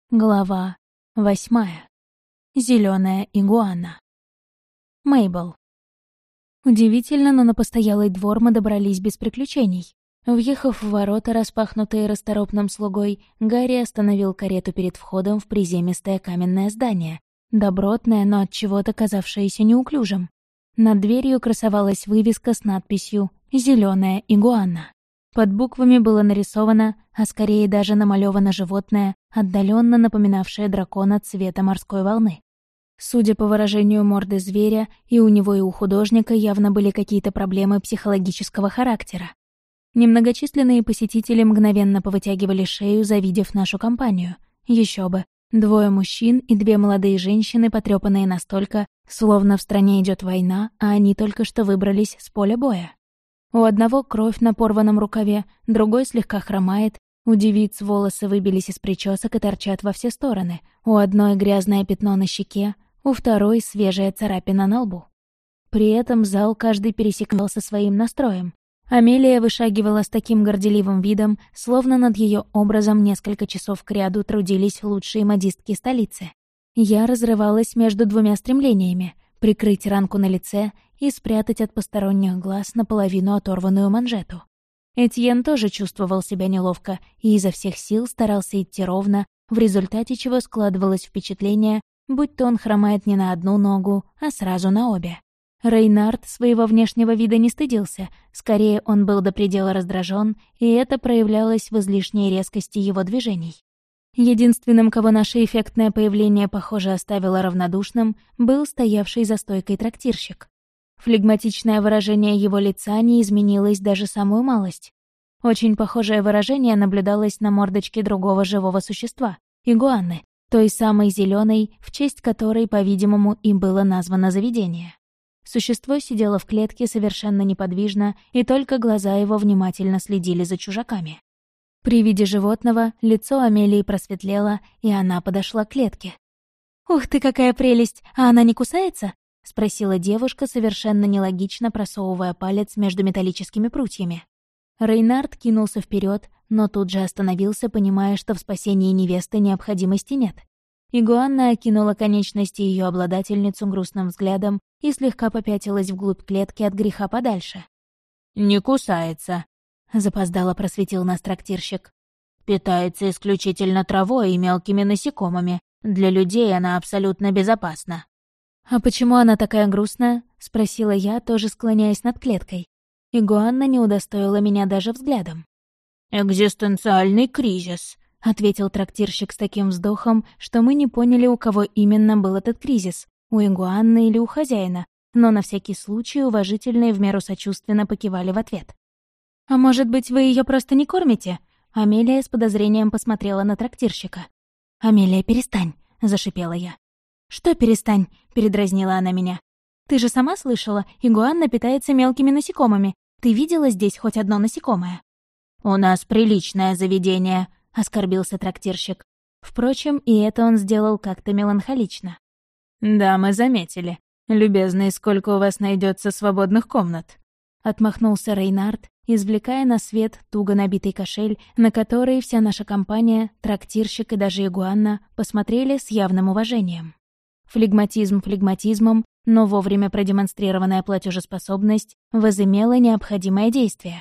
Глава 8. Зелёная игуана. Мейбл. Удивительно, но на постоялый двор мы добрались без приключений. Въехав в ворота, распахнутые расторопным слугой, Гарри остановил карету перед входом в приземистое каменное здание, добротное, но от чего-то казавшееся неуклюжим. Над дверью красовалась вывеска с надписью «Зелёная игуана». Под буквами было нарисовано, а скорее даже намалёвано животное, отдалённо напоминавшее дракона цвета морской волны. Судя по выражению морды зверя, и у него, и у художника явно были какие-то проблемы психологического характера. Немногочисленные посетители мгновенно повытягивали шею, завидев нашу компанию. Ещё бы, 2 мужчин и 2 молодые женщины, потрёпанные настолько, словно в стране идёт война, а они только что выбрались с поля боя. У одного кровь на порванном рукаве, другой слегка хромает, у девиц волосы выбились из причесок и торчат во все стороны, у одной грязное пятно на щеке, у второй свежая царапина на лбу. При этом зал каждый пересекал со своим настроем. Амелия вышагивала с таким горделивым видом, словно над её образом несколько часов кряду трудились лучшие модистки столицы. Я разрывалась между 2 стремлениями — прикрыть ранку на лице и спрятать от посторонних глаз наполовину оторванную манжету. Этьен тоже чувствовал себя неловко и изо всех сил старался идти ровно, в результате чего складывалось впечатление, будто он хромает не на одну ногу, а сразу на обе. Рейнард своего внешнего вида не стыдился, скорее он был до предела раздражен, и это проявлялось в излишней резкости его движений. Единственным, кого наше эффектное появление, похоже, оставило равнодушным, был стоявший за стойкой трактирщик. Флегматичное выражение его лица не изменилось даже самую малость. Очень похожее выражение наблюдалось на мордочке другого живого существа — игуаны, той самой зелёной, в честь которой, по-видимому, и было названо заведение. Существо сидело в клетке совершенно неподвижно, и только глаза его внимательно следили за чужаками. При виде животного лицо Амелии просветлело, и она подошла к клетке. «Ух ты, какая прелесть! А она не кусается?» — спросила девушка, совершенно нелогично просовывая палец между металлическими прутьями. Рейнард кинулся вперед, но тут же остановился, понимая, что в спасении невесты необходимости нет. Игуанна окинула конечности ее обладательницу грустным взглядом и слегка попятилась вглубь клетки от греха подальше. «Не кусается», — запоздало просветил нас трактирщик. «Питается исключительно травой и мелкими насекомыми. Для людей она абсолютно безопасна». «А почему она такая грустная?» — спросила я, тоже склоняясь над клеткой. Игуанна не удостоила меня даже взглядом. «Экзистенциальный кризис», — ответил трактирщик с таким вздохом, что мы не поняли, у кого именно был этот кризис, у игуанны или у хозяина, но на всякий случай уважительно и в меру сочувственно покивали в ответ. «А может быть, вы ее просто не кормите?» Амелия с подозрением посмотрела на трактирщика. «Амелия, перестань», — зашипела я. «Что перестань?» — передразнила она меня. «Ты же сама слышала, игуанна питается мелкими насекомыми. Ты видела здесь хоть одно насекомое?» «У нас приличное заведение», — оскорбился трактирщик. Впрочем, и это он сделал как-то меланхолично. «Да, мы заметили. Любезный, сколько у вас найдется свободных комнат?» Отмахнулся Рейнард, извлекая на свет туго набитый кошель, на который вся наша компания, трактирщик и даже игуанна, посмотрели с явным уважением. Флегматизм флегматизмом, но вовремя продемонстрированная платежеспособность возымела необходимое действие.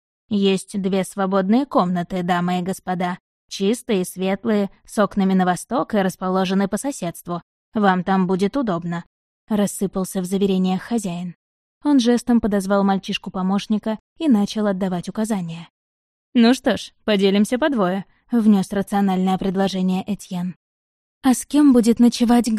«Есть 2 свободные комнаты, дамы и господа. Чистые, светлые, с окнами на восток и расположены по соседству. Вам там будет удобно», — рассыпался в заверениях хозяин. Он жестом подозвал мальчишку-помощника и начал отдавать указания. «Ну что ж, поделимся по 2», — внес рациональное предложение Этьен. «А с кем будет ночевать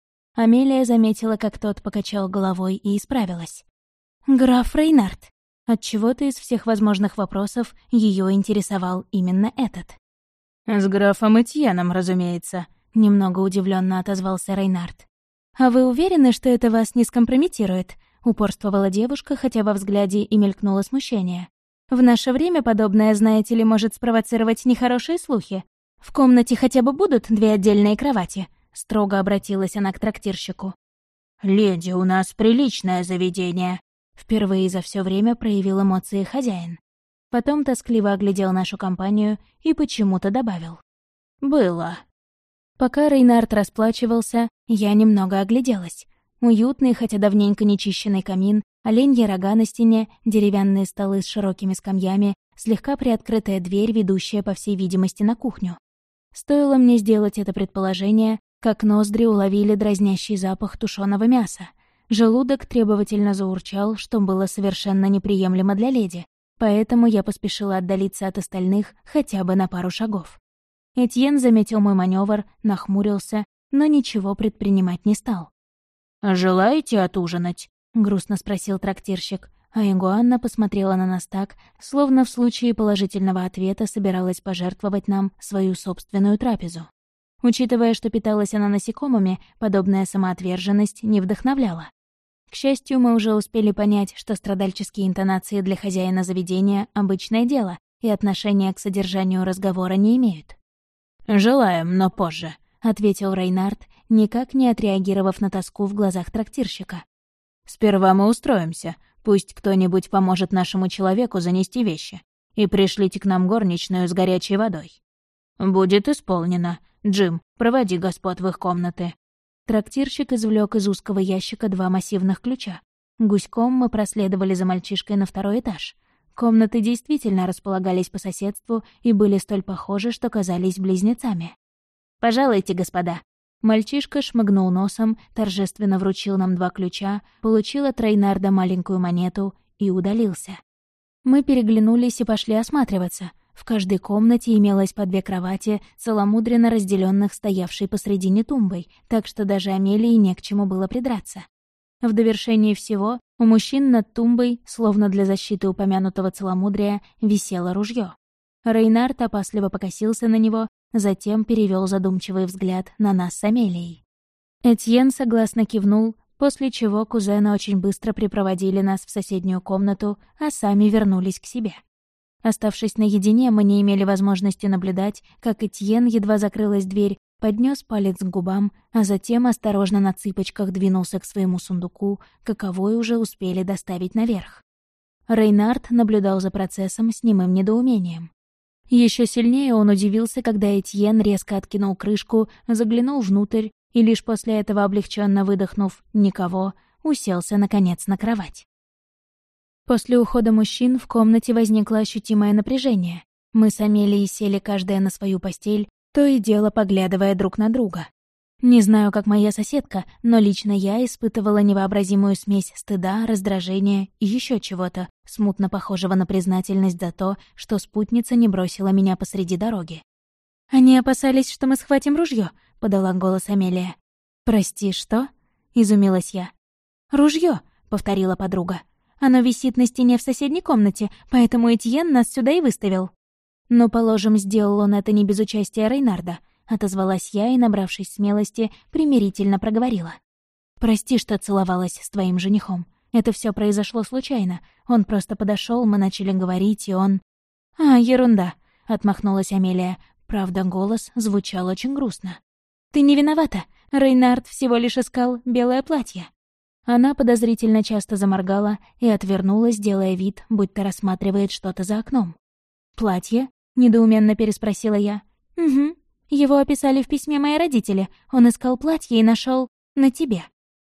Амелия заметила, как тот покачал головой и исправилась. «Граф Рейнард». Отчего-то из всех возможных вопросов ее интересовал именно этот. «С графом Этьеном, разумеется», — немного удивленно отозвался Рейнард. «А вы уверены, что это вас не скомпрометирует?» — упорствовала девушка, хотя во взгляде и мелькнуло смущение. «В наше время подобное, знаете ли, может спровоцировать нехорошие слухи. В комнате хотя бы будут 2 отдельные кровати?» — строго обратилась она к трактирщику. «Леди, у нас приличное заведение», — впервые за все время проявил эмоции хозяин. Потом тоскливо оглядел нашу компанию и почему-то добавил. «Было». Пока Рейнард расплачивался, я немного огляделась. Уютный, хотя давненько нечищенный камин, оленьи рога на стене, деревянные столы с широкими скамьями, слегка приоткрытая дверь, ведущая, по всей видимости, на кухню. Стоило мне сделать это предположение, как ноздри уловили дразнящий запах тушеного мяса. Желудок требовательно заурчал, что было совершенно неприемлемо для леди, поэтому я поспешила отдалиться от остальных хотя бы на пару шагов. Этьен заметил мой маневр, нахмурился, но ничего предпринимать не стал. «Желаете отужинать?» — грустно спросил трактирщик, а Игуанна посмотрела на нас так, словно в случае положительного ответа собиралась пожертвовать нам свою собственную трапезу. Учитывая, что питалась она насекомыми, подобная самоотверженность не вдохновляла. К счастью, мы уже успели понять, что страдальческие интонации для хозяина заведения — обычное дело, и отношения к содержанию разговора не имеют. «Желаем, но позже», — ответил Рейнард, никак не отреагировав на тоску в глазах трактирщика. «Сперва мы устроимся. Пусть кто-нибудь поможет нашему человеку занести вещи. И пришлите к нам горничную с горячей водой». «Будет исполнено. Джим, проводи господ в их комнаты». Трактирщик извлек из узкого ящика 2 массивных ключа. Гуськом мы проследовали за мальчишкой на 2-й этаж. Комнаты действительно располагались по соседству и были столь похожи, что казались близнецами. «Пожалуйте, господа». Мальчишка шмыгнул носом, торжественно вручил нам 2 ключа, получил от Рейнарда маленькую монету и удалился. Мы переглянулись и пошли осматриваться. В каждой комнате имелось по 2 кровати, целомудренно разделенных стоявшей посредине тумбой, так что даже Амелии не к чему было придраться. В довершении всего у мужчин над тумбой, словно для защиты упомянутого целомудрия, висело ружье. Рейнард опасливо покосился на него, затем перевел задумчивый взгляд на нас с Амелией. Этьен согласно кивнул, после чего кузены очень быстро припроводили нас в соседнюю комнату, а сами вернулись к себе. Оставшись наедине, мы не имели возможности наблюдать, как Этьен, едва закрылась дверь, поднес палец к губам, а затем осторожно на цыпочках двинулся к своему сундуку, каковой уже успели доставить наверх. Рейнард наблюдал за процессом с немым недоумением. Еще сильнее он удивился, когда Этьен резко откинул крышку, заглянул внутрь и лишь после этого, облегченно выдохнув «никого», уселся, наконец, на кровать. После ухода мужчин в комнате возникло ощутимое напряжение. Мы с Амелией сели каждая на свою постель, то и дело поглядывая друг на друга. Не знаю, как моя соседка, но лично я испытывала невообразимую смесь стыда, раздражения и еще чего-то, смутно похожего на признательность за то, что спутница не бросила меня посреди дороги. «Они опасались, что мы схватим ружье», — подала голос Амелия. «Прости, что?» — изумилась я. «Ружье», — повторила подруга. «Оно висит на стене в соседней комнате, поэтому Этьен нас сюда и выставил». «Но, положим, сделал он это не без участия Рейнарда», — отозвалась я и, набравшись смелости, примирительно проговорила. «Прости, что целовалась с твоим женихом. Это все произошло случайно. Он просто подошел, мы начали говорить, и он...» «А, ерунда», — отмахнулась Амелия. Правда, голос звучал очень грустно. «Ты не виновата. Рейнард всего лишь искал белое платье». Она подозрительно часто заморгала и отвернулась, делая вид, будто рассматривает что-то за окном. «Платье?» — недоуменно переспросила я. «Угу. Его описали в письме мои родители. Он искал платье и нашел на тебе».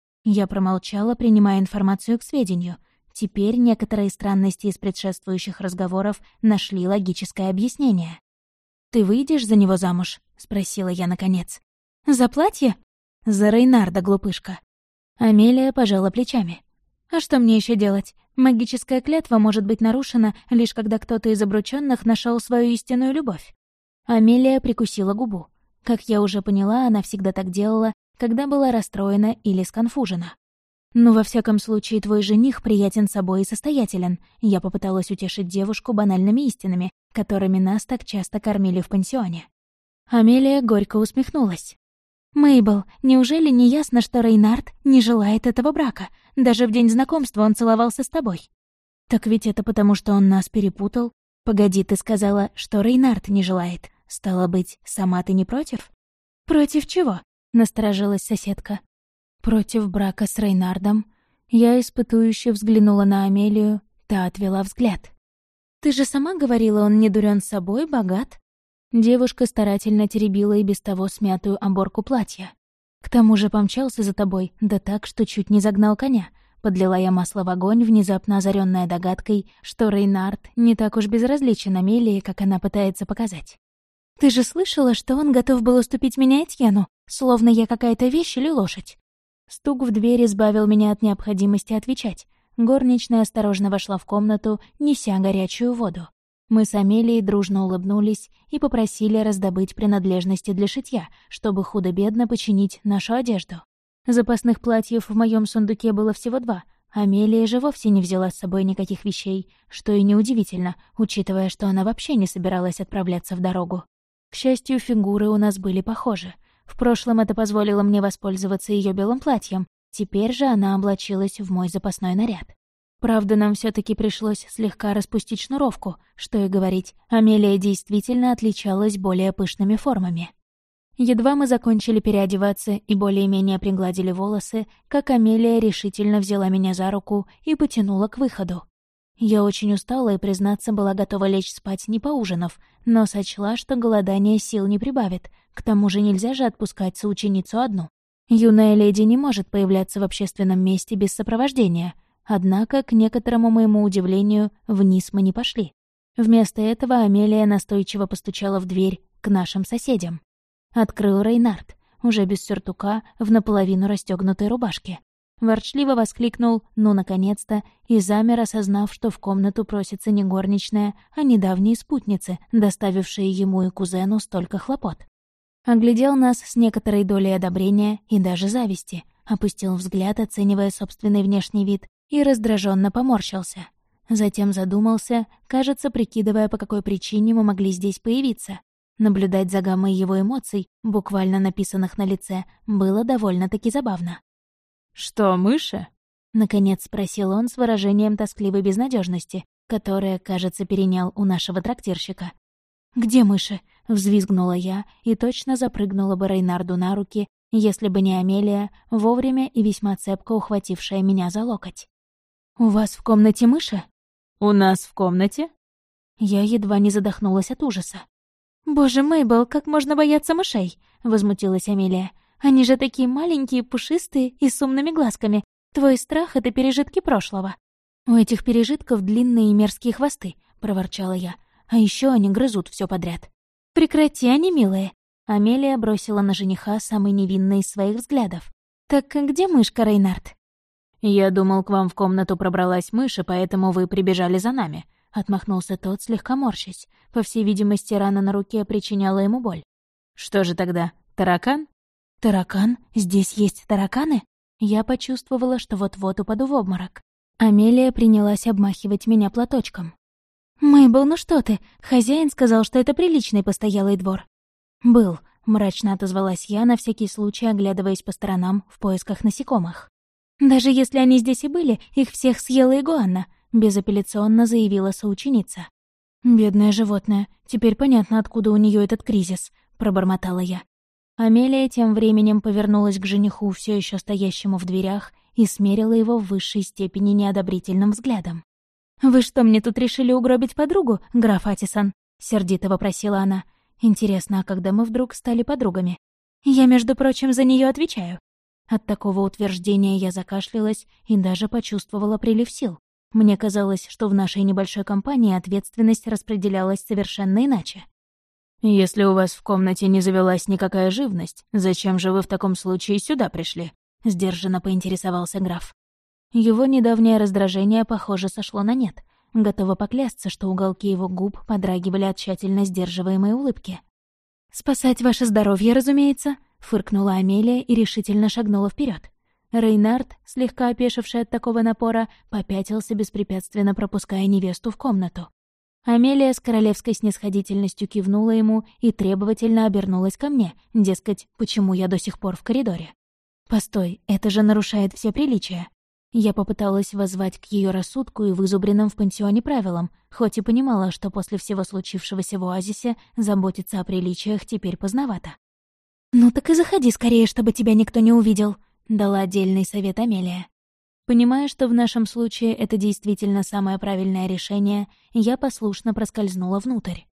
Я промолчала, принимая информацию к сведению. Теперь некоторые странности из предшествующих разговоров нашли логическое объяснение. «Ты выйдешь за него замуж?» — спросила я наконец. «За платье?» «За Рейнарда, глупышка». Амелия пожала плечами. «А что мне еще делать? Магическая клятва может быть нарушена, лишь когда кто-то из обручённых нашел свою истинную любовь». Амелия прикусила губу. Как я уже поняла, она всегда так делала, когда была расстроена или сконфужена. «Ну, во всяком случае, твой жених приятен собой и состоятелен», я попыталась утешить девушку банальными истинами, которыми нас так часто кормили в пансионе. Амелия горько усмехнулась. «Мейбл, неужели не ясно, что Рейнард не желает этого брака? Даже в день знакомства он целовался с тобой». «Так ведь это потому, что он нас перепутал. Погоди, ты сказала, что Рейнард не желает. Стало быть, сама ты не против?» «Против чего?» — насторожилась соседка. «Против брака с Рейнардом». Я испытующе взглянула на Амелию, та отвела взгляд. «Ты же сама говорила, он не дурен собой, богат». Девушка старательно теребила и без того смятую оборку платья. «К тому же помчался за тобой, да так, что чуть не загнал коня», — подлила я масло в огонь, внезапно озарённая догадкой, что Рейнард не так уж безразличен Амелии, как она пытается показать. «Ты же слышала, что он готов был уступить меня Этьену, словно я какая-то вещь или лошадь?» Стук в дверь избавил меня от необходимости отвечать. Горничная осторожно вошла в комнату, неся горячую воду. Мы с Амелией дружно улыбнулись и попросили раздобыть принадлежности для шитья, чтобы худо-бедно починить нашу одежду. Запасных платьев в моем сундуке было всего 2. Амелия же вовсе не взяла с собой никаких вещей, что и неудивительно, учитывая, что она вообще не собиралась отправляться в дорогу. К счастью, фигуры у нас были похожи. В прошлом это позволило мне воспользоваться ее белым платьем, теперь же она облачилась в мой запасной наряд. Правда, нам все таки пришлось слегка распустить шнуровку, что и говорить, Амелия действительно отличалась более пышными формами. Едва мы закончили переодеваться и более-менее пригладили волосы, как Амелия решительно взяла меня за руку и потянула к выходу. Я очень устала и, признаться, была готова лечь спать, не поужинав, но сочла, что голодание сил не прибавит, к тому же нельзя же отпускать соученицу одну. Юная леди не может появляться в общественном месте без сопровождения. Однако, к некоторому моему удивлению, вниз мы не пошли. Вместо этого Амелия настойчиво постучала в дверь к нашим соседям. Открыл Рейнард, уже без сюртука, в наполовину расстёгнутой рубашке. Ворчливо воскликнул «ну, наконец-то!» и замер, осознав, что в комнату просится не горничная, а недавние спутницы, доставившие ему и кузену столько хлопот. Оглядел нас с некоторой долей одобрения и даже зависти, опустил взгляд, оценивая собственный внешний вид, и раздраженно поморщился. Затем задумался, кажется, прикидывая, по какой причине мы могли здесь появиться. Наблюдать за гаммой его эмоций, буквально написанных на лице, было довольно-таки забавно. «Что, мыши?» — наконец спросил он с выражением тоскливой безнадежности, которое, кажется, перенял у нашего трактирщика. «Где мыши?» — взвизгнула я и точно запрыгнула бы Рейнарду на руки, если бы не Амелия, вовремя и весьма цепко ухватившая меня за локоть. «У вас в комнате мыши?» «У нас в комнате?» Я едва не задохнулась от ужаса. «Боже, Мейбл, как можно бояться мышей?» — возмутилась Амелия. «Они же такие маленькие, пушистые и с умными глазками. Твой страх — это пережитки прошлого». «У этих пережитков длинные и мерзкие хвосты», — проворчала я. «А еще они грызут все подряд». «Прекрати, они милые». Амелия бросила на жениха самый невинный из своих взглядов. «Так где мышка, Рейнард?» «Я думал, к вам в комнату пробралась мышь, и поэтому вы прибежали за нами», — отмахнулся тот, слегка морщась. По всей видимости, рана на руке причиняла ему боль. «Что же тогда, таракан?» «Таракан? Здесь есть тараканы?» Я почувствовала, что вот-вот упаду в обморок. Амелия принялась обмахивать меня платочком. «Мэйбл, ну что ты? Хозяин сказал, что это приличный постоялый двор». «Был», — мрачно отозвалась я, на всякий случай оглядываясь по сторонам в поисках насекомых. «Даже если они здесь и были, их всех съела игуана», — безапелляционно заявила соученица. «Бедное животное, теперь понятно, откуда у нее этот кризис», — пробормотала я. Амелия тем временем повернулась к жениху, все еще стоящему в дверях, и смерила его в высшей степени неодобрительным взглядом. «Вы что, мне тут решили угробить подругу, граф Атисон?» — сердито вопросила она. «Интересно, а когда мы вдруг стали подругами? Я, между прочим, за нее отвечаю». От такого утверждения я закашлялась и даже почувствовала прилив сил. Мне казалось, что в нашей небольшой компании ответственность распределялась совершенно иначе. «Если у вас в комнате не завелась никакая живность, зачем же вы в таком случае сюда пришли?» — сдержанно поинтересовался граф. Его недавнее раздражение, похоже, сошло на нет. Готова поклясться, что уголки его губ подрагивали от тщательно сдерживаемой улыбки. «Спасать ваше здоровье, разумеется», — фыркнула Амелия и решительно шагнула вперед. Рейнард, слегка опешивший от такого напора, попятился, беспрепятственно пропуская невесту в комнату. Амелия с королевской снисходительностью кивнула ему и требовательно обернулась ко мне, дескать, почему я до сих пор в коридоре. «Постой, это же нарушает все приличия». Я попыталась воззвать к ее рассудку и вызубренным в пансионе правилам, хоть и понимала, что после всего случившегося в оазисе заботиться о приличиях теперь поздновато. «Ну так и заходи скорее, чтобы тебя никто не увидел», — дала отдельный совет Амелия. Понимая, что в нашем случае это действительно самое правильное решение, я послушно проскользнула внутрь.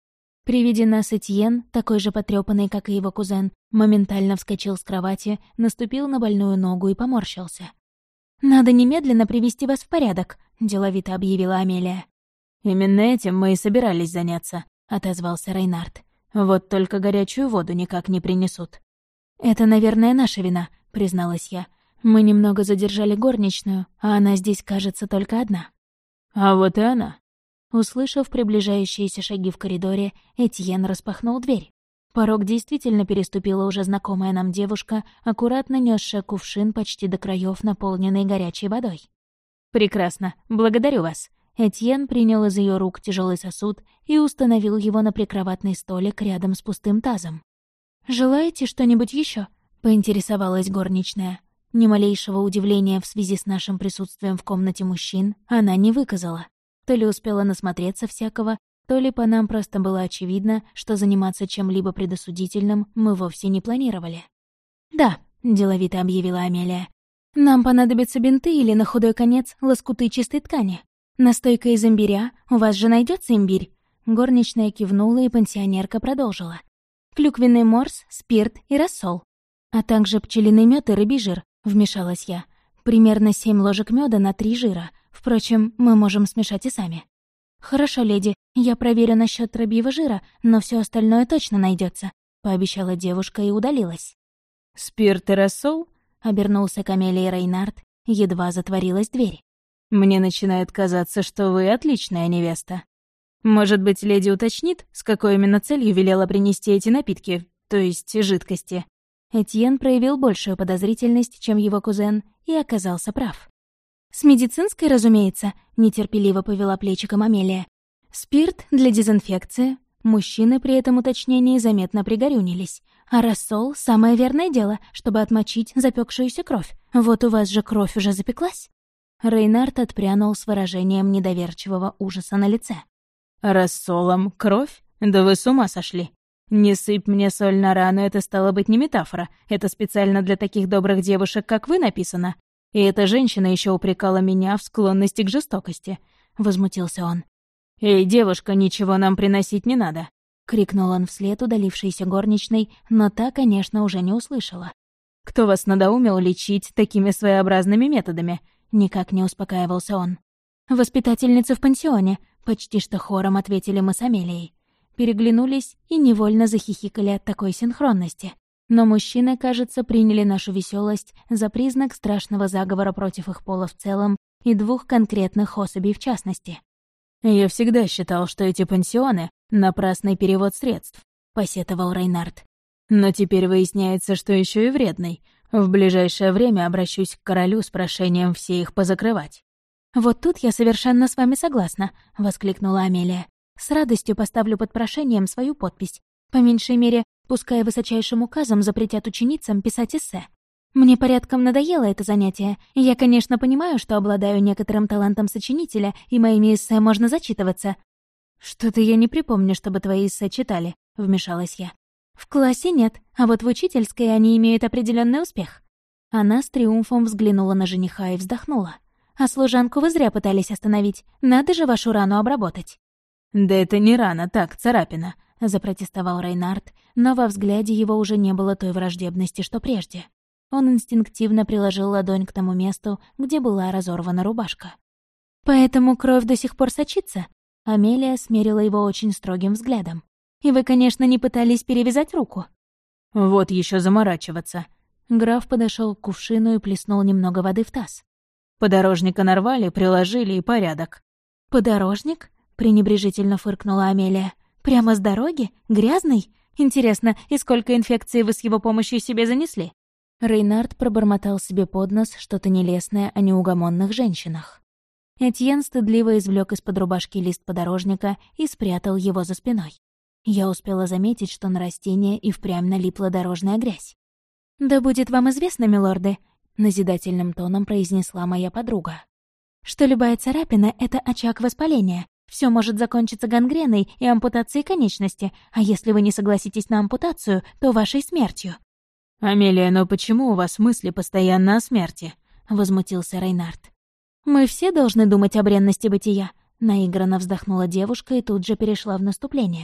При виде нас Этьен, такой же потрёпанный, как и его кузен, моментально вскочил с кровати, наступил на больную ногу и поморщился. «Надо немедленно привести вас в порядок», — деловито объявила Амелия. «Именно этим мы и собирались заняться», — отозвался Рейнард. «Вот только горячую воду никак не принесут». «Это, наверное, наша вина», — призналась я. «Мы немного задержали горничную, а она здесь, кажется, только одна». «А вот и она». Услышав приближающиеся шаги в коридоре, Этьен распахнул дверь. Порог действительно переступила уже знакомая нам девушка, аккуратно несшая кувшин почти до краев, наполненный горячей водой. «Прекрасно, благодарю вас». Этьен принял из ее рук тяжелый сосуд и установил его на прикроватный столик рядом с пустым тазом. «Желаете что-нибудь еще? Поинтересовалась горничная. Ни малейшего удивления в связи с нашим присутствием в комнате мужчин она не выказала. То ли успела насмотреться всякого, то ли по нам просто было очевидно, что заниматься чем-либо предосудительным мы вовсе не планировали. «Да», — деловито объявила Амелия, — «нам понадобятся бинты или, на худой конец, лоскуты чистой ткани. Настойка из имбиря, у вас же найдется имбирь?» Горничная кивнула, и пансионерка продолжила. «Клюквенный морс, спирт и рассол. А также пчелиный мед и рыбий жир», — вмешалась я. «Примерно 7 ложек меда на 3 жира. Впрочем, мы можем смешать и сами». «Хорошо, леди, я проверю насчет рыбьего жира, но все остальное точно найдется, пообещала девушка и удалилась. «Спирт и рассол?» — обернулся к Амелии Рейнард, едва затворилась дверь. «Мне начинает казаться, что вы отличная невеста. Может быть, леди уточнит, с какой именно целью велела принести эти напитки, то есть жидкости?» Этьен проявил большую подозрительность, чем его кузен, и оказался прав. «С медицинской, разумеется», — нетерпеливо повела плечиком Амелия. «Спирт для дезинфекции». Мужчины при этом уточнении заметно пригорюнились. «А рассол — самое верное дело, чтобы отмочить запекшуюся кровь. Вот у вас же кровь уже запеклась». Рейнард отпрянул с выражением недоверчивого ужаса на лице. «Рассолом кровь? Да вы с ума сошли. Не сыпь мне соль на рану, это стало быть не метафора. Это специально для таких добрых девушек, как вы, написано. И эта женщина еще упрекала меня в склонности к жестокости», — возмутился он. «Эй, девушка, ничего нам приносить не надо», — крикнул он вслед удалившейся горничной, но та, конечно, уже не услышала. «Кто вас надоумил лечить такими своеобразными методами?» — никак не успокаивался он. «Воспитательница в пансионе», — почти что хором ответили мы с Амелией. Переглянулись и невольно захихикали от такой синхронности. Но мужчины, кажется, приняли нашу веселость за признак страшного заговора против их пола в целом и 2 конкретных особей в частности. «Я всегда считал, что эти пансионы — напрасный перевод средств», — посетовал Рейнард. «Но теперь выясняется, что еще и вредный. В ближайшее время обращусь к королю с прошением все их позакрывать». «Вот тут я совершенно с вами согласна», — воскликнула Амелия. «С радостью поставлю под прошением свою подпись. По меньшей мере, пускай высочайшим указом запретят ученицам писать эссе. Мне порядком надоело это занятие. Я, конечно, понимаю, что обладаю некоторым талантом сочинителя, и моими эссе можно зачитываться». «Что-то я не припомню, чтобы твои эссе читали», — вмешалась я. «В классе нет, а вот в учительской они имеют определенный успех». Она с триумфом взглянула на жениха и вздохнула. «А служанку вы зря пытались остановить. Надо же вашу рану обработать». «Да это не рана, так, царапина», — запротестовал Рейнард, но во взгляде его уже не было той враждебности, что прежде. Он инстинктивно приложил ладонь к тому месту, где была разорвана рубашка. «Поэтому кровь до сих пор сочится?» Амелия смерила его очень строгим взглядом. «И вы, конечно, не пытались перевязать руку?» «Вот еще заморачиваться». Граф подошел к кувшину и плеснул немного воды в таз. «Подорожника нарвали, приложили и порядок». «Подорожник?» — пренебрежительно фыркнула Амелия. «Прямо с дороги? Грязный? Интересно, и сколько инфекций вы с его помощью себе занесли?» Рейнард пробормотал себе под нос что-то нелестное о неугомонных женщинах. Этьен стыдливо извлек из-под рубашки лист подорожника и спрятал его за спиной. Я успела заметить, что на растение и впрямь налипла дорожная грязь. «Да будет вам известно, милорды», — назидательным тоном произнесла моя подруга, «что любая царапина — это очаг воспаления. Все может закончиться гангреной и ампутацией конечности, а если вы не согласитесь на ампутацию, то вашей смертью». «Амелия, но почему у вас мысли постоянно о смерти?» — возмутился Рейнард. «Мы все должны думать о бренности бытия», — наигранно вздохнула девушка и тут же перешла в наступление.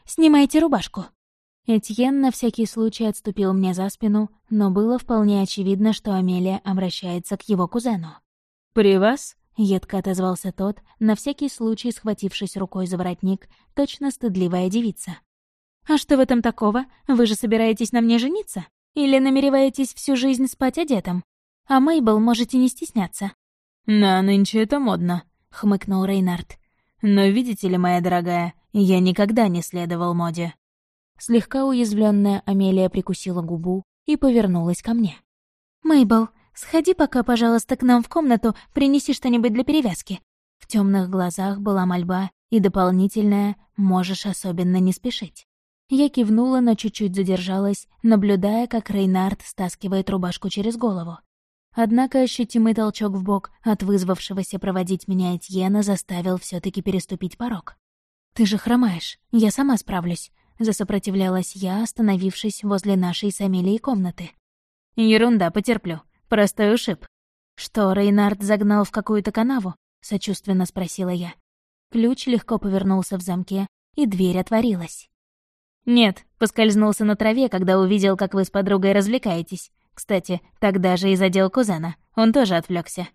Снимайте рубашку». Этьен на всякий случай отступил мне за спину, но было вполне очевидно, что Амелия обращается к его кузену. «При вас?» — едко отозвался тот, на всякий случай схватившись рукой за воротник, точно стыдливая девица. «А что в этом такого? Вы же собираетесь на мне жениться? Или намереваетесь всю жизнь спать одетым? А Мейбл можете не стесняться». «На нынче это модно», — хмыкнул Рейнард. «Но видите ли, моя дорогая, я никогда не следовал моде». Слегка уязвленная Амелия прикусила губу и повернулась ко мне. «Мейбл, сходи пока, пожалуйста, к нам в комнату, принеси что-нибудь для перевязки». В темных глазах была мольба и дополнительная «можешь особенно не спешить». Я кивнула, но чуть-чуть задержалась, наблюдая, как Рейнард стаскивает рубашку через голову. Однако ощутимый толчок в бок от вызвавшегося проводить меня Этьена заставил все таки переступить порог. «Ты же хромаешь, я сама справлюсь», — засопротивлялась я, остановившись возле нашей с Амелией комнаты. «Ерунда, потерплю. Простой ушиб». «Что, Рейнард загнал в какую-то канаву?» — сочувственно спросила я. Ключ легко повернулся в замке, и дверь отворилась. «Нет, поскользнулся на траве, когда увидел, как вы с подругой развлекаетесь. Кстати, тогда же и задел кузена. Он тоже отвлекся.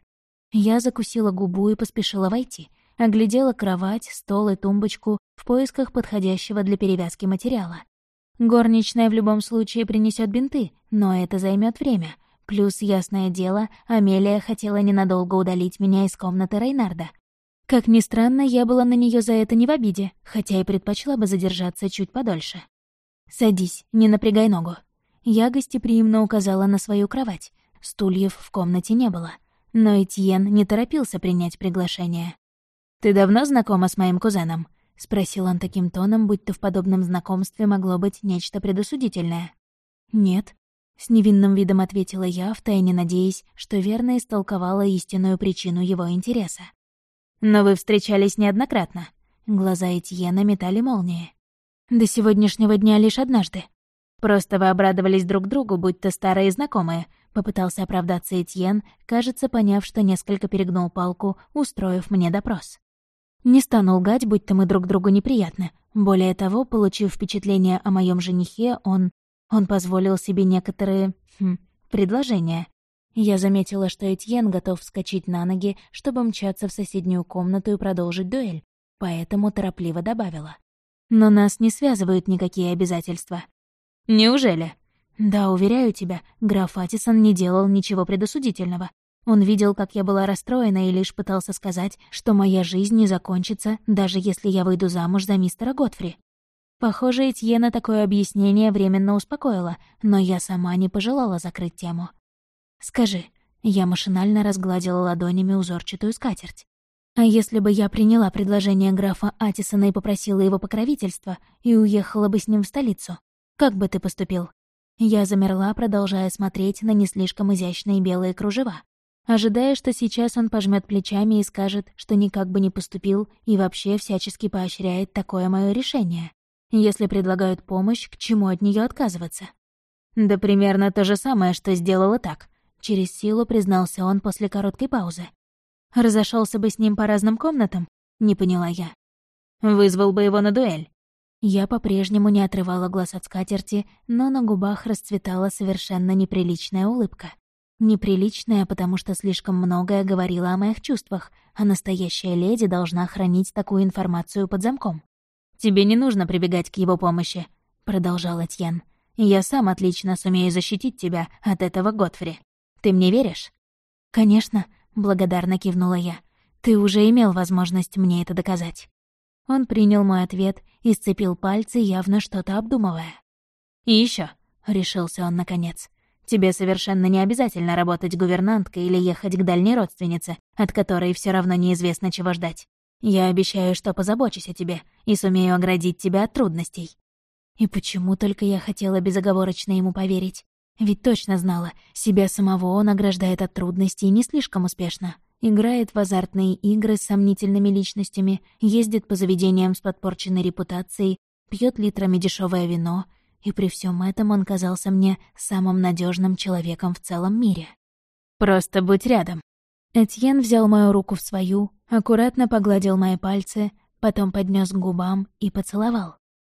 Я закусила губу и поспешила войти. Оглядела кровать, стол и тумбочку в поисках подходящего для перевязки материала. Горничная в любом случае принесет бинты, но это займет время. Плюс, ясное дело, Амелия хотела ненадолго удалить меня из комнаты Рейнарда. Как ни странно, я была на нее за это не в обиде, хотя и предпочла бы задержаться чуть подольше. «Садись, не напрягай ногу». Я гостеприимно указала на свою кровать. Стульев в комнате не было. Но Этьен не торопился принять приглашение. «Ты давно знакома с моим кузеном?» — спросил он таким тоном, будто в подобном знакомстве могло быть нечто предосудительное. «Нет», — с невинным видом ответила я, втайне надеясь, что верно истолковала истинную причину его интереса. «Но вы встречались неоднократно». Глаза Этьена метали молнии. «До сегодняшнего дня лишь однажды». «Просто вы обрадовались друг другу, будто старые знакомые», — попытался оправдаться Этьен, кажется, поняв, что несколько перегнул палку, устроив мне допрос. Не стану лгать, будто мы друг другу неприятны. Более того, получив впечатление о моем женихе, он позволил себе некоторые... предложения. Я заметила, что Этьен готов вскочить на ноги, чтобы мчаться в соседнюю комнату и продолжить дуэль, поэтому торопливо добавила. «Но нас не связывают никакие обязательства». «Неужели?» «Да, уверяю тебя, граф Атисон не делал ничего предосудительного. Он видел, как я была расстроена, и лишь пытался сказать, что моя жизнь не закончится, даже если я выйду замуж за мистера Готфри». Похоже, Этьена такое объяснение временно успокоило, но я сама не пожелала закрыть тему. «Скажи», — я машинально разгладила ладонями узорчатую скатерть. «А если бы я приняла предложение графа Атисона и попросила его покровительства и уехала бы с ним в столицу, как бы ты поступил?» Я замерла, продолжая смотреть на не слишком изящные белые кружева, ожидая, что сейчас он пожмет плечами и скажет, что никак бы не поступил и вообще всячески поощряет такое мое решение. Если предлагают помощь, к чему от нее отказываться? «Да примерно то же самое, что сделала так», — через силу признался он после короткой паузы. Разошелся бы с ним по разным комнатам? Не поняла я. «Вызвал бы его на дуэль». Я по-прежнему не отрывала глаз от скатерти, но на губах расцветала совершенно неприличная улыбка. Неприличная, потому что слишком многое говорила о моих чувствах, а настоящая леди должна хранить такую информацию под замком. «Тебе не нужно прибегать к его помощи», — продолжал Этьен. «Я сам отлично сумею защитить тебя от этого Готфри. Ты мне веришь?» «Конечно», — благодарно кивнула я. «Ты уже имел возможность мне это доказать». Он принял мой ответ и сцепил пальцы, явно что-то обдумывая. «И еще, решился он наконец. «Тебе совершенно не обязательно работать гувернанткой или ехать к дальней родственнице, от которой все равно неизвестно, чего ждать. Я обещаю, что позабочусь о тебе и сумею оградить тебя от трудностей». И почему только я хотела безоговорочно ему поверить? Ведь точно знала, себя самого он ограждает от трудностей не слишком успешно. Играет в азартные игры с сомнительными личностями, ездит по заведениям с подпорченной репутацией, пьет литрами дешевое вино, и при всем этом он казался мне самым надежным человеком в целом мире. «Просто будь рядом». Этьен взял мою руку в свою, аккуратно погладил мои пальцы, потом поднес к губам и поцеловал.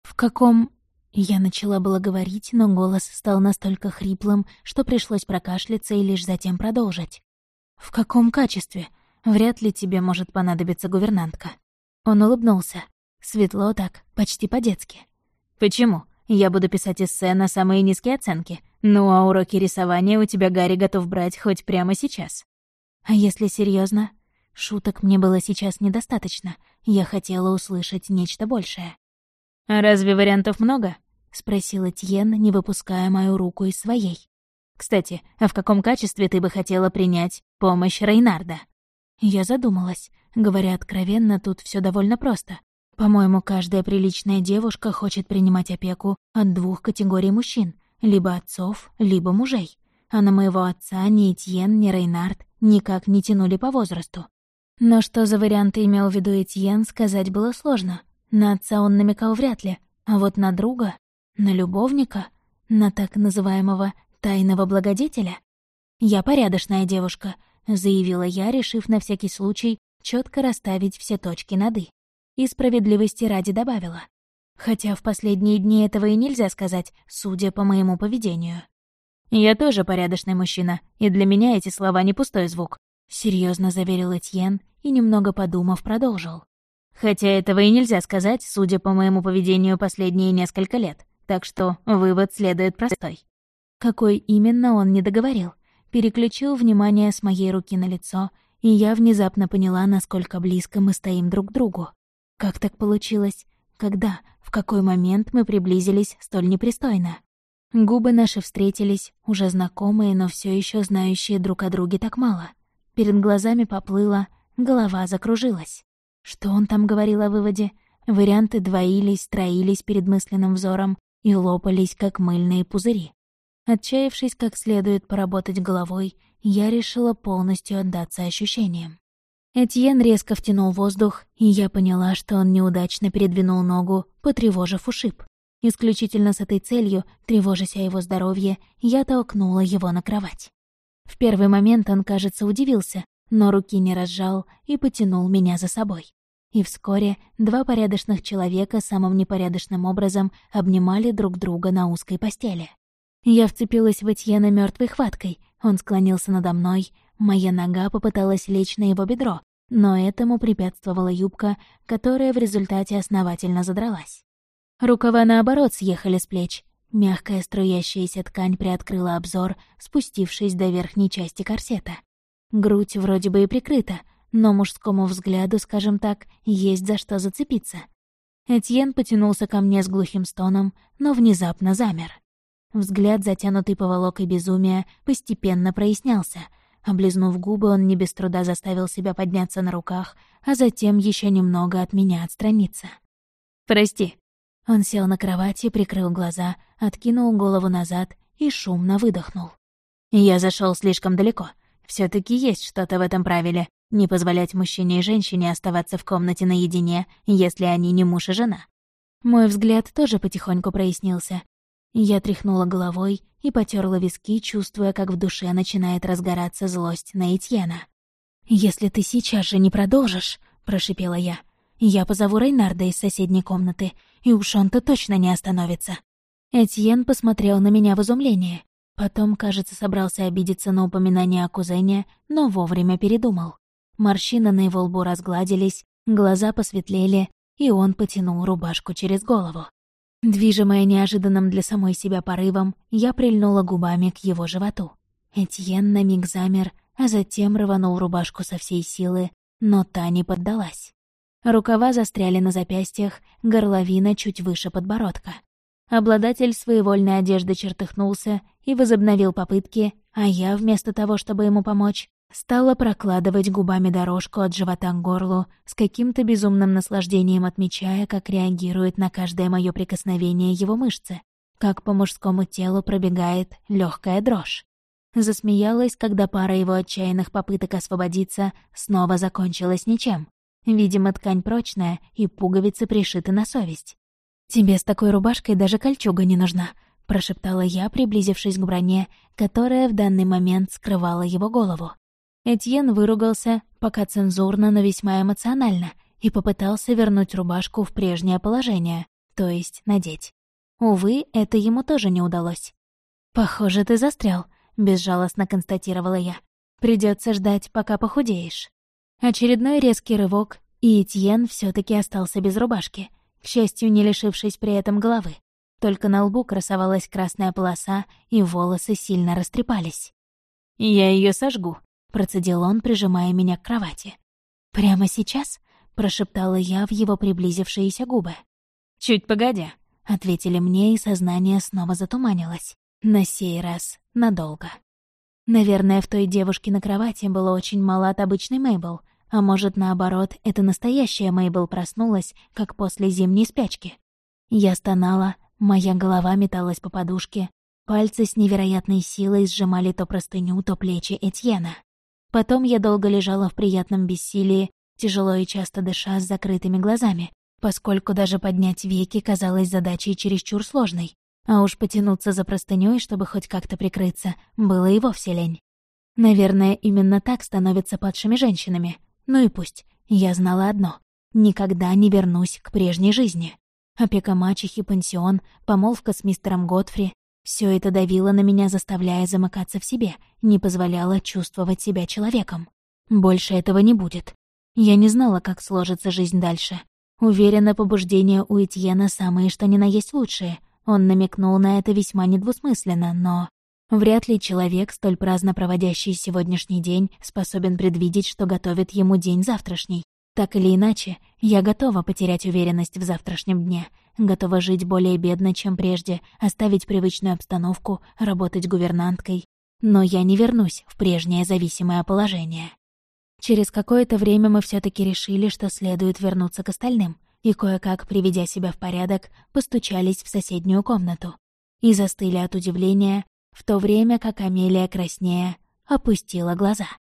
«В каком...» Я начала было говорить, но голос стал настолько хриплым, что пришлось прокашляться и лишь затем продолжить. «В каком качестве? Вряд ли тебе может понадобиться гувернантка». Он улыбнулся. Светло так, почти по-детски. «Почему? Я буду писать эссе на самые низкие оценки. Ну а уроки рисования у тебя Гарри готов брать хоть прямо сейчас». А если серьезно? Шуток мне было сейчас недостаточно. Я хотела услышать нечто большее. «А разве вариантов много?» — спросил Этьен, не выпуская мою руку из своей. «Кстати, а в каком качестве ты бы хотела принять помощь Рейнарда?» Я задумалась. Говоря откровенно, тут все довольно просто. По-моему, каждая приличная девушка хочет принимать опеку от 2 категорий мужчин, либо отцов, либо мужей. А на моего отца ни Этьен, ни Рейнард никак не тянули по возрасту. Но что за варианты имел в виду Этьен, сказать было сложно. На отца он намекал вряд ли, а вот на друга, на любовника, на так называемого тайного благодетеля. «Я порядочная девушка», — заявила я, решив на всякий случай четко расставить все точки над «и». И справедливости ради добавила. Хотя в последние дни этого и нельзя сказать, судя по моему поведению. «Я тоже порядочный мужчина, и для меня эти слова не пустой звук», — серьезно заверил Этьен и, немного подумав, продолжил. «Хотя этого и нельзя сказать, судя по моему поведению последние несколько лет, так что вывод следует простой». Какой именно, он не договорил. Переключил внимание с моей руки на лицо, и я внезапно поняла, насколько близко мы стоим друг к другу. Как так получилось? Когда? В какой момент мы приблизились столь непристойно? Губы наши встретились, уже знакомые, но все еще знающие друг о друге так мало. Перед глазами поплыло, голова закружилась. Что он там говорил о выводе? Варианты двоились, троились перед мысленным взором и лопались, как мыльные пузыри. Отчаявшись как следует поработать головой, я решила полностью отдаться ощущениям. Этьен резко втянул воздух, и я поняла, что он неудачно передвинул ногу, потревожив ушиб. Исключительно с этой целью, тревожась о его здоровье, я толкнула его на кровать. В первый момент он, кажется, удивился, но руки не разжал и потянул меня за собой. И вскоре 2 порядочных человека самым непорядочным образом обнимали друг друга на узкой постели. Я вцепилась в Этьена мёртвой хваткой, он склонился надо мной, моя нога попыталась лечь на его бедро, но этому препятствовала юбка, которая в результате основательно задралась. Рукава, наоборот, съехали с плеч. Мягкая струящаяся ткань приоткрыла обзор, спустившись до верхней части корсета. Грудь вроде бы и прикрыта, но мужскому взгляду, скажем так, есть за что зацепиться. Этьен потянулся ко мне с глухим стоном, но внезапно замер. Взгляд, затянутый поволокой безумия, постепенно прояснялся. Облизнув губы, он не без труда заставил себя подняться на руках, а затем еще немного от меня отстраниться. «Прости». Он сел на кровати, прикрыл глаза, откинул голову назад и шумно выдохнул. «Я зашел слишком далеко. все таки есть что-то в этом правиле — не позволять мужчине и женщине оставаться в комнате наедине, если они не муж и жена». Мой взгляд тоже потихоньку прояснился. Я тряхнула головой и потёрла виски, чувствуя, как в душе начинает разгораться злость на Этьена. «Если ты сейчас же не продолжишь», — прошипела я позову Рейнарда из соседней комнаты, и уж он-то точно не остановится». Этьен посмотрел на меня в изумлении. Потом, кажется, собрался обидеться на упоминание о кузене, но вовремя передумал. Морщины на его лбу разгладились, глаза посветлели, и он потянул рубашку через голову. Движимая неожиданным для самой себя порывом, я прильнула губами к его животу. Этьен на миг замер, а затем рванул рубашку со всей силы, но та не поддалась. Рукава застряли на запястьях, горловина чуть выше подбородка. Обладатель своевольной одежды чертыхнулся и возобновил попытки, а я, вместо того, чтобы ему помочь, стала прокладывать губами дорожку от живота к горлу, с каким-то безумным наслаждением отмечая, как реагирует на каждое моё прикосновение его мышцы, как по мужскому телу пробегает лёгкая дрожь. Засмеялась, когда пара его отчаянных попыток освободиться снова закончилась ничем. Видимо, ткань прочная, и пуговицы пришиты на совесть. «Тебе с такой рубашкой даже кольчуга не нужна», — прошептала я, приблизившись к броне, которая в данный момент скрывала его голову. Этьен выругался, пока цензурно, но весьма эмоционально, и попытался вернуть рубашку в прежнее положение, то есть надеть. Увы, это ему тоже не удалось. «Похоже, ты застрял», — безжалостно констатировала я. «Придётся ждать, пока похудеешь». Очередной резкий рывок, и Этьен всё-таки остался без рубашки, к счастью, не лишившись при этом головы. Только на лбу красовалась красная полоса, и волосы сильно растрепались. «Я её сожгу», — процедил он, прижимая меня к кровати. «Прямо сейчас?» — прошептала я в его приблизившиеся губы. «Чуть погодя», — ответили мне, и сознание снова затуманилось. На сей раз надолго. Наверное, в той девушке на кровати было очень мало от обычной Мейбл, а может, наоборот, это настоящая Мейбл проснулась, как после зимней спячки. Я стонала, моя голова металась по подушке, пальцы с невероятной силой сжимали то простыню, то плечи Этьена. Потом я долго лежала в приятном бессилии, тяжело и часто дыша с закрытыми глазами, поскольку даже поднять веки казалось задачей чересчур сложной. А уж потянуться за простынёй, чтобы хоть как-то прикрыться, было и вовсе лень. Наверное, именно так становятся падшими женщинами. Ну и пусть. Я знала одно — никогда не вернусь к прежней жизни. Опека мачехи, пансион, помолвка с мистером Годфри — всё это давило на меня, заставляя замыкаться в себе, не позволяло чувствовать себя человеком. Больше этого не будет. Я не знала, как сложится жизнь дальше. Уверена, побуждения у Этьена самые что ни на есть лучшие. Он намекнул на это весьма недвусмысленно, но... Вряд ли человек, столь праздно проводящий сегодняшний день, способен предвидеть, что готовит ему день завтрашний. Так или иначе, я готова потерять уверенность в завтрашнем дне, готова жить более бедно, чем прежде, оставить привычную обстановку, работать гувернанткой. Но я не вернусь в прежнее зависимое положение. Через какое-то время мы все-таки решили, что следует вернуться к остальным, и кое-как, приведя себя в порядок, постучались в соседнюю комнату. И застыли от удивления, в то время как Амелия, краснея, опустила глаза.